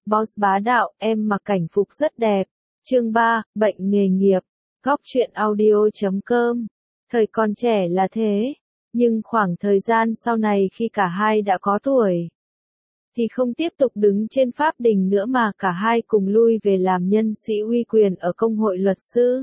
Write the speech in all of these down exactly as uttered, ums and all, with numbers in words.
Boss bá đạo, em mặc cảnh phục rất đẹp. Chương ba, bệnh nghề nghiệp. Góc truyện audio chấm com. Thời còn trẻ là thế, nhưng khoảng thời gian sau này khi cả hai đã có tuổi, thì không tiếp tục đứng trên pháp đình nữa mà cả hai cùng lui về làm nhân sĩ uy quyền ở công hội luật sư.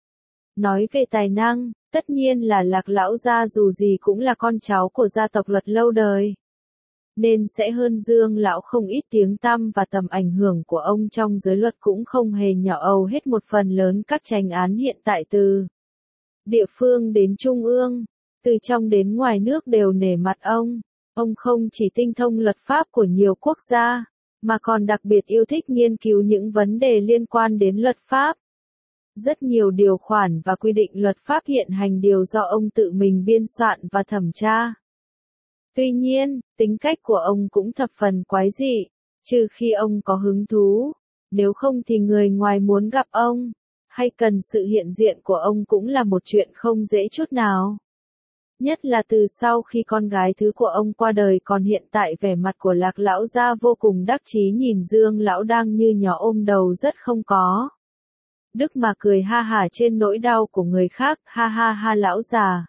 Nói về tài năng, tất nhiên là Lạc lão gia dù gì cũng là con cháu của gia tộc luật lâu đời, nên sẽ hơn Dương lão không ít tiếng tăm, và tầm ảnh hưởng của ông trong giới luật cũng không hề nhỏ. Hầu hết một phần lớn các chánh án hiện tại từ địa phương đến trung ương, từ trong đến ngoài nước đều nể mặt ông. Ông không chỉ tinh thông luật pháp của nhiều quốc gia, mà còn đặc biệt yêu thích nghiên cứu những vấn đề liên quan đến luật pháp. Rất nhiều điều khoản và quy định luật pháp hiện hành đều do ông tự mình biên soạn và thẩm tra. Tuy nhiên, tính cách của ông cũng thập phần quái dị, trừ khi ông có hứng thú, nếu không thì người ngoài muốn gặp ông, hay cần sự hiện diện của ông cũng là một chuyện không dễ chút nào. Nhất là từ sau khi con gái thứ của ông qua đời, còn hiện tại vẻ mặt của Lạc lão gia vô cùng đắc chí, nhìn Dương lão đang như nhỏ ôm đầu rất không có đức mà cười ha hả trên nỗi đau của người khác. Ha ha ha, lão già,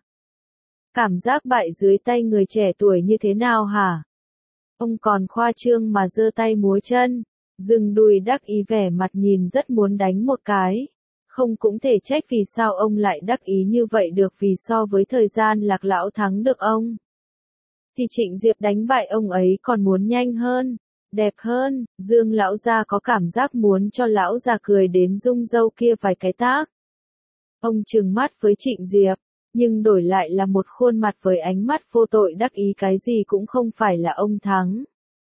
cảm giác bại dưới tay người trẻ tuổi như thế nào hả? Ông còn khoa trương mà giơ tay múa chân, dừng đùi đắc ý, vẻ mặt nhìn rất muốn đánh một cái. Không cũng thể trách vì sao ông lại đắc ý như vậy được, vì so với thời gian Lạc lão thắng được ông, thì Trịnh Diệp đánh bại ông ấy còn muốn nhanh hơn, đẹp hơn. Dương lão gia có cảm giác muốn cho lão già cười đến rung râu kia vài cái tác. Ông trừng mắt với Trịnh Diệp, nhưng đổi lại là một khuôn mặt với ánh mắt vô tội đắc ý, cái gì cũng không phải là ông thắng.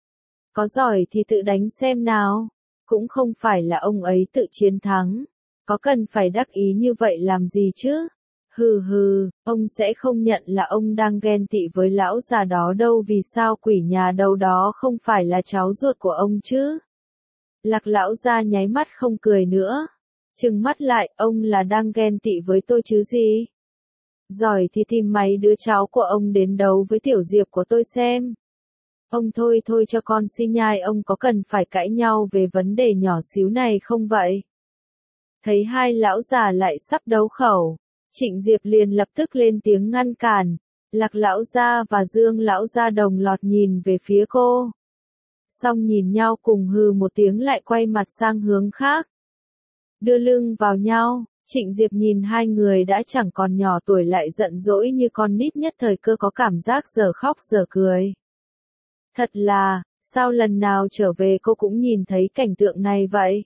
Có giỏi thì tự đánh xem nào, cũng không phải là ông ấy tự chiến thắng, có cần phải đắc ý như vậy làm gì chứ? Hừ hừ, ông sẽ không nhận là ông đang ghen tị với lão già đó đâu, vì sao quỷ nhà đâu đó không phải là cháu ruột của ông chứ? Lạc lão gia nháy mắt không cười nữa, trừng mắt lại, ông là đang ghen tị với tôi chứ gì? Giỏi thì tìm mấy đứa cháu của ông đến đấu với tiểu Diệp của tôi xem. Ông thôi thôi cho con xi nhai, ông có cần phải cãi nhau về vấn đề nhỏ xíu này không vậy? Thấy hai lão già lại sắp đấu khẩu, Trịnh Diệp liền lập tức lên tiếng ngăn cản. Lạc lão gia và Dương lão gia đồng loạt nhìn về phía cô, xong nhìn nhau cùng hừ một tiếng lại quay mặt sang hướng khác, đưa lưng vào nhau. Trịnh Diệp nhìn hai người đã chẳng còn nhỏ tuổi lại giận dỗi như con nít, nhất thời cơ có cảm giác giờ khóc giờ cười. Thật là, sao lần nào trở về cô cũng nhìn thấy cảnh tượng này vậy?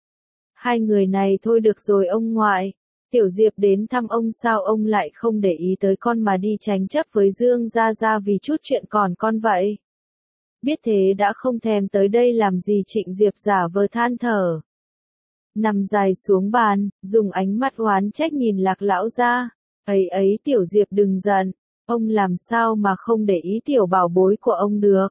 Hai người này thôi được rồi ông ngoại. Tiểu Diệp đến thăm ông, sao ông lại không để ý tới con mà đi tranh chấp với Dương gia gia vì chút chuyện còn con vậy? Biết thế đã không thèm tới đây làm gì? Trịnh Diệp giả vờ than thở, nằm dài xuống bàn, dùng ánh mắt oán trách nhìn Lạc lão gia. Ấy ấy, Tiểu Diệp đừng giận, ông làm sao mà không để ý tiểu bảo bối của ông được?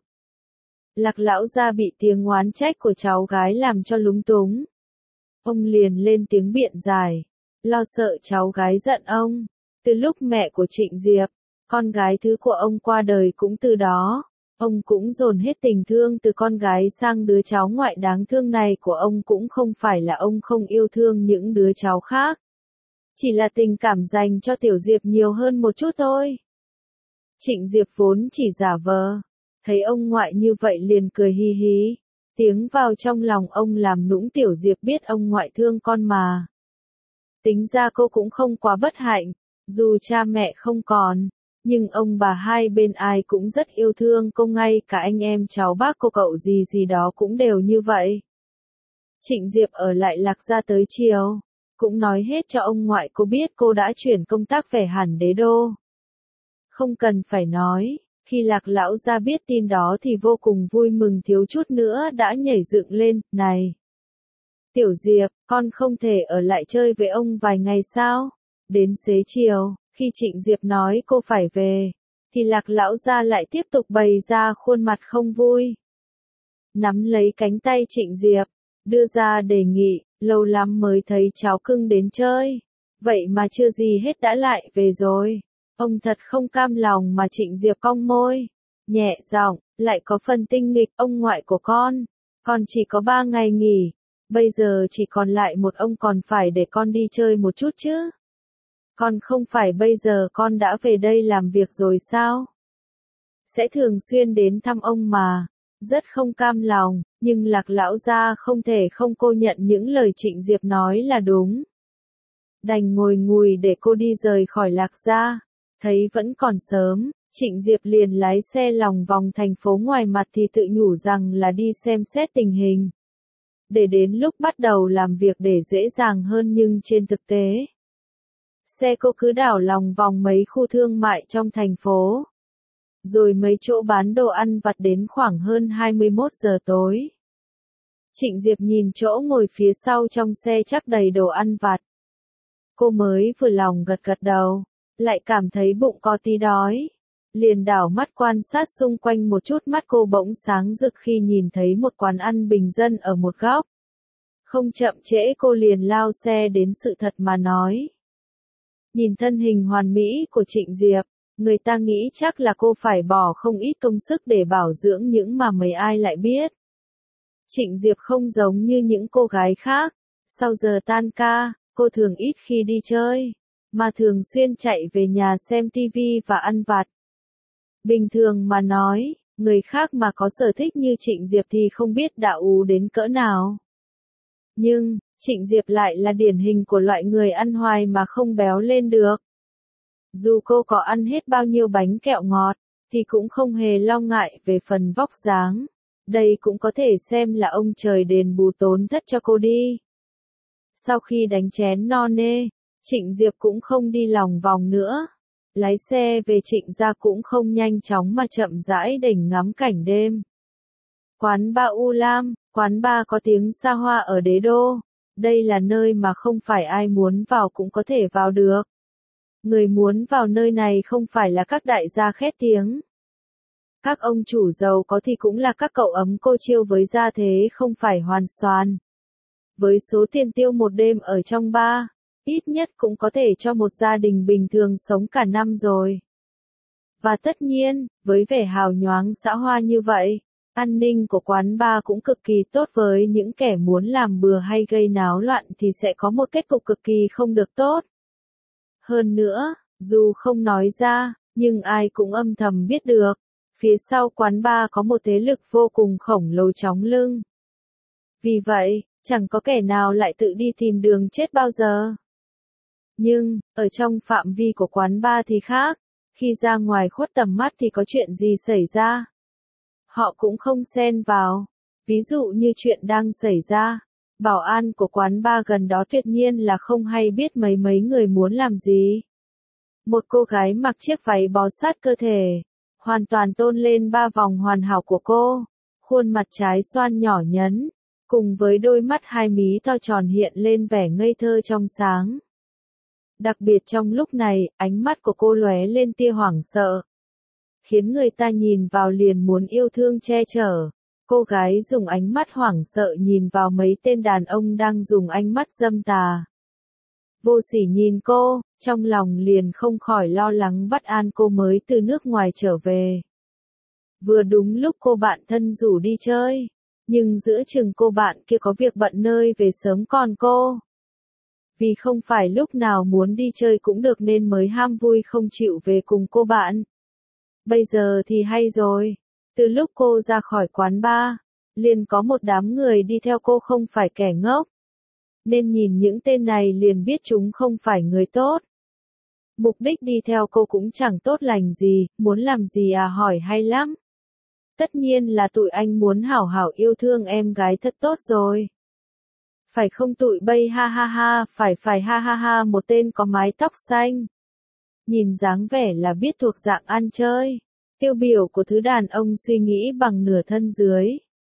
Lạc lão gia bị tiếng oán trách của cháu gái làm cho lúng túng. Ông liền lên tiếng biện giải, lo sợ cháu gái giận ông. Từ lúc mẹ của Trịnh Diệp, con gái thứ của ông qua đời cũng từ đó, ông cũng dồn hết tình thương từ con gái sang đứa cháu ngoại đáng thương này của ông. Cũng không phải là ông không yêu thương những đứa cháu khác, chỉ là tình cảm dành cho Tiểu Diệp nhiều hơn một chút thôi. Trịnh Diệp vốn chỉ giả vờ, thấy ông ngoại như vậy liền cười hi hí, tiếng vào trong lòng ông làm nũng. Tiểu Diệp biết ông ngoại thương con mà. Tính ra cô cũng không quá bất hạnh, dù cha mẹ không còn, nhưng ông bà hai bên ai cũng rất yêu thương cô, ngay cả anh em cháu bác cô cậu gì gì đó cũng đều như vậy. Trịnh Diệp ở lại Lạc gia tới chiều, cũng nói hết cho ông ngoại cô biết cô đã chuyển công tác về hẳn đế đô. Không cần phải nói, khi Lạc lão gia biết tin đó thì vô cùng vui mừng, thiếu chút nữa đã nhảy dựng lên. Này Tiểu Diệp, con không thể ở lại chơi với ông vài ngày sao? Đến xế chiều, khi Trịnh Diệp nói cô phải về, thì Lạc lão gia lại tiếp tục bày ra khuôn mặt không vui. Nắm lấy cánh tay Trịnh Diệp, đưa ra đề nghị, lâu lắm mới thấy cháu cưng đến chơi, vậy mà chưa gì hết đã lại về rồi. Ông thật không cam lòng mà. Trịnh Diệp cong môi, nhẹ giọng, lại có phần tinh nghịch. Ông ngoại của con, Con chỉ có ba ngày nghỉ, bây giờ chỉ còn lại một ông còn phải để con đi chơi một chút chứ. Con không phải bây giờ con đã về đây làm việc rồi sao? Sẽ thường xuyên đến thăm ông mà. Rất không cam lòng, nhưng Lạc lão gia không thể không cô nhận những lời Trịnh Diệp nói là đúng. Đành ngồi ngùi để cô đi rời khỏi Lạc gia. Thấy vẫn còn sớm, Trịnh Diệp liền lái xe lòng vòng thành phố, ngoài mặt thì tự nhủ rằng là đi xem xét tình hình. Để đến lúc bắt đầu làm việc để dễ dàng hơn, nhưng trên thực tế, xe cô cứ đảo lòng vòng mấy khu thương mại trong thành phố. Rồi mấy chỗ bán đồ ăn vặt đến khoảng hơn hai mươi mốt giờ tối. Trịnh Diệp nhìn chỗ ngồi phía sau trong xe chắc đầy đồ ăn vặt. Cô mới vừa lòng gật gật đầu, lại cảm thấy bụng có tí đói. Liền đảo mắt quan sát xung quanh một chút, mắt cô bỗng sáng rực khi nhìn thấy một quán ăn bình dân ở một góc. Không chậm trễ cô liền lao xe đến sự thật mà nói. Nhìn thân hình hoàn mỹ của Trịnh Diệp, người ta nghĩ chắc là cô phải bỏ không ít công sức để bảo dưỡng, những mà mấy ai lại biết. Trịnh Diệp không giống như những cô gái khác, sau giờ tan ca, cô thường ít khi đi chơi, mà thường xuyên chạy về nhà xem tivi và ăn vặt. Bình thường mà nói, người khác mà có sở thích như Trịnh Diệp thì không biết đạo ú đến cỡ nào. Nhưng, Trịnh Diệp lại là điển hình của loại người ăn hoài mà không béo lên được. Dù cô có ăn hết bao nhiêu bánh kẹo ngọt, thì cũng không hề lo ngại về phần vóc dáng. Đây cũng có thể xem là ông trời đền bù tổn thất cho cô đi. Sau khi đánh chén no nê, Trịnh Diệp cũng không đi lòng vòng nữa. Lái xe về Trịnh gia cũng không nhanh chóng mà chậm rãi đỉnh ngắm cảnh đêm. Quán ba U Lam, quán ba có tiếng xa hoa ở Đế Đô. Đây là nơi mà không phải ai muốn vào cũng có thể vào được. Người muốn vào nơi này không phải là các đại gia khét tiếng. Các ông chủ giàu có thì cũng là các cậu ấm cô chiêu với gia thế không phải hoàn soàn. Với số tiền tiêu một đêm ở trong bar, ít nhất cũng có thể cho một gia đình bình thường sống cả năm rồi. Và tất nhiên, với vẻ hào nhoáng xã hoa như vậy, an ninh của quán bar cũng cực kỳ tốt, với những kẻ muốn làm bừa hay gây náo loạn thì sẽ có một kết cục cực kỳ không được tốt. Hơn nữa, dù không nói ra, nhưng ai cũng âm thầm biết được, phía sau quán bar có một thế lực vô cùng khổng lồ chóng lưng. Vì vậy, chẳng có kẻ nào lại tự đi tìm đường chết bao giờ. Nhưng, ở trong phạm vi của quán bar thì khác, khi ra ngoài khuất tầm mắt thì có chuyện gì xảy ra, họ cũng không xen vào. Ví dụ như chuyện đang xảy ra, bảo an của quán bar gần đó tuyệt nhiên là không hay biết mấy mấy người muốn làm gì. Một cô gái mặc chiếc váy bó sát cơ thể, hoàn toàn tôn lên ba vòng hoàn hảo của cô, khuôn mặt trái xoan nhỏ nhắn, cùng với đôi mắt hai mí to tròn hiện lên vẻ ngây thơ trong sáng. Đặc biệt trong lúc này, ánh mắt của cô lóe lên tia hoảng sợ, khiến người ta nhìn vào liền muốn yêu thương che chở. Cô gái dùng ánh mắt hoảng sợ nhìn vào mấy tên đàn ông đang dùng ánh mắt dâm tà. Vô Sỉ nhìn cô, trong lòng liền không khỏi lo lắng bất an, cô mới từ nước ngoài trở về. Vừa đúng lúc cô bạn thân rủ đi chơi, nhưng giữa chừng cô bạn kia có việc bận nơi về sớm còn cô. Vì không phải lúc nào muốn đi chơi cũng được nên mới ham vui không chịu về cùng cô bạn. Bây giờ thì hay rồi, từ lúc cô ra khỏi quán bar, liền có một đám người đi theo cô, không phải kẻ ngốc. Nên nhìn những tên này liền biết chúng không phải người tốt. Mục đích đi theo cô cũng chẳng tốt lành gì, muốn làm gì à, hỏi hay lắm. Tất nhiên là tụi anh muốn hảo hảo yêu thương em gái thật tốt rồi. Phải không tụi bay, ha ha ha, phải phải ha ha ha, một tên có mái tóc xanh. Nhìn dáng vẻ là biết thuộc dạng ăn chơi, tiêu biểu của thứ đàn ông suy nghĩ bằng nửa thân dưới.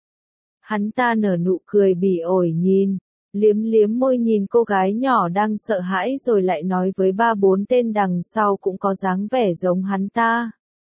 Hắn ta nở nụ cười bỉ ổi nhìn, liếm liếm môi nhìn cô gái nhỏ đang sợ hãi, rồi lại nói với ba bốn tên đằng sau cũng có dáng vẻ giống hắn ta.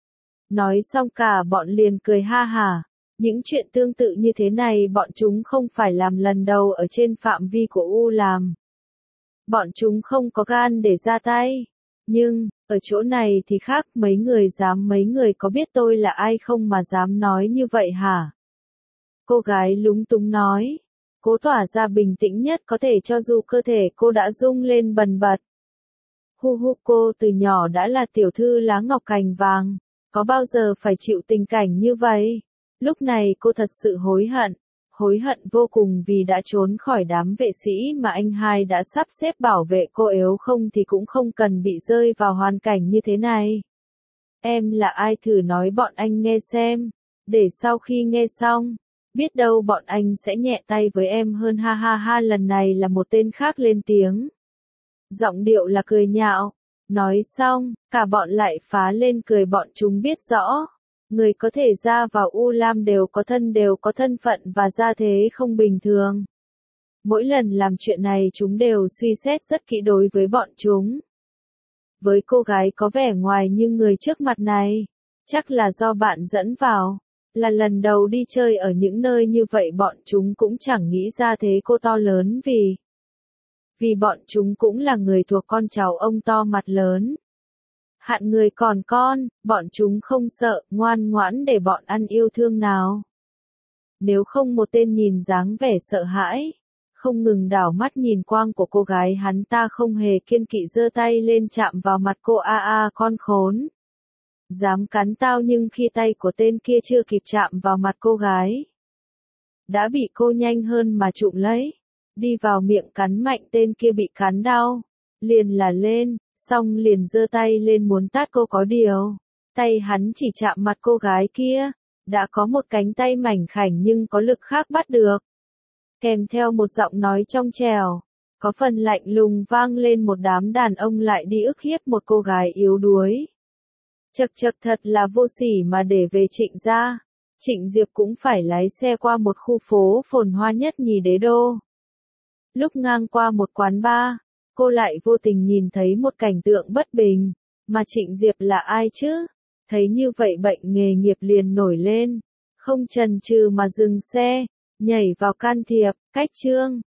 Nói xong cả bọn liền cười ha hả. Những chuyện tương tự như thế này bọn chúng không phải làm lần đầu ở trên phạm vi của U làm. Bọn chúng không có gan để ra tay. Nhưng, ở chỗ này thì khác, mấy người dám mấy người có biết tôi là ai không mà dám nói như vậy hả? Cô gái lúng túng nói. Cố tỏ ra bình tĩnh nhất có thể cho dù cơ thể cô đã rung lên bần bật. Hu hu, cô từ nhỏ đã là tiểu thư lá ngọc cành vàng, có bao giờ phải chịu tình cảnh như vậy? Lúc này cô thật sự hối hận, hối hận vô cùng vì đã trốn khỏi đám vệ sĩ mà anh hai đã sắp xếp bảo vệ cô, yếu không thì cũng không cần bị rơi vào hoàn cảnh như thế này. Em là ai, thử nói bọn anh nghe xem, để sau khi nghe xong, biết đâu bọn anh sẽ nhẹ tay với em hơn, ha ha ha. Lần này là một tên khác lên tiếng. Giọng điệu là cười nhạo. Nói xong, cả bọn lại phá lên cười. Bọn chúng biết rõ, người có thể ra vào U Lam đều có thân đều có thân phận và gia thế không bình thường. Mỗi lần làm chuyện này chúng đều suy xét rất kỹ đối với bọn chúng. Với cô gái có vẻ ngoài như người trước mặt này, chắc là do bạn dẫn vào, là lần đầu đi chơi ở những nơi như vậy, bọn chúng cũng chẳng nghĩ ra thế cô to lớn vì vì bọn chúng cũng là người thuộc con cháu ông to mặt lớn. Hạn người còn con, bọn chúng không sợ, ngoan ngoãn để bọn ăn yêu thương nào. Nếu không một tên nhìn dáng vẻ sợ hãi, không ngừng đảo mắt nhìn quang của cô gái, hắn ta không hề kiêng kỵ giơ tay lên chạm vào mặt cô. A a, con khốn. Dám cắn tao, nhưng khi tay của tên kia chưa kịp chạm vào mặt cô gái, đã bị cô nhanh hơn mà trụm lấy, đi vào miệng cắn mạnh. Tên kia bị cắn đau, liền là lên, xong liền giơ tay lên muốn tát cô, có điều, tay hắn chỉ chạm mặt cô gái kia, đã có một cánh tay mảnh khảnh nhưng có lực khác bắt được. Kèm theo một giọng nói trong trẻo, có phần lạnh lùng vang lên, một đám đàn ông lại đi ức hiếp một cô gái yếu đuối. Chật chật, thật là vô sỉ mà để về Trịnh gia, Trịnh Diệp cũng phải lái xe qua một khu phố phồn hoa nhất nhì đế đô. Lúc ngang qua một quán bar, cô lại vô tình nhìn thấy một cảnh tượng bất bình, mà Trịnh Diệp là ai chứ? Thấy như vậy bệnh nghề nghiệp liền nổi lên, không chần chừ mà dừng xe, nhảy vào can thiệp. Cách chương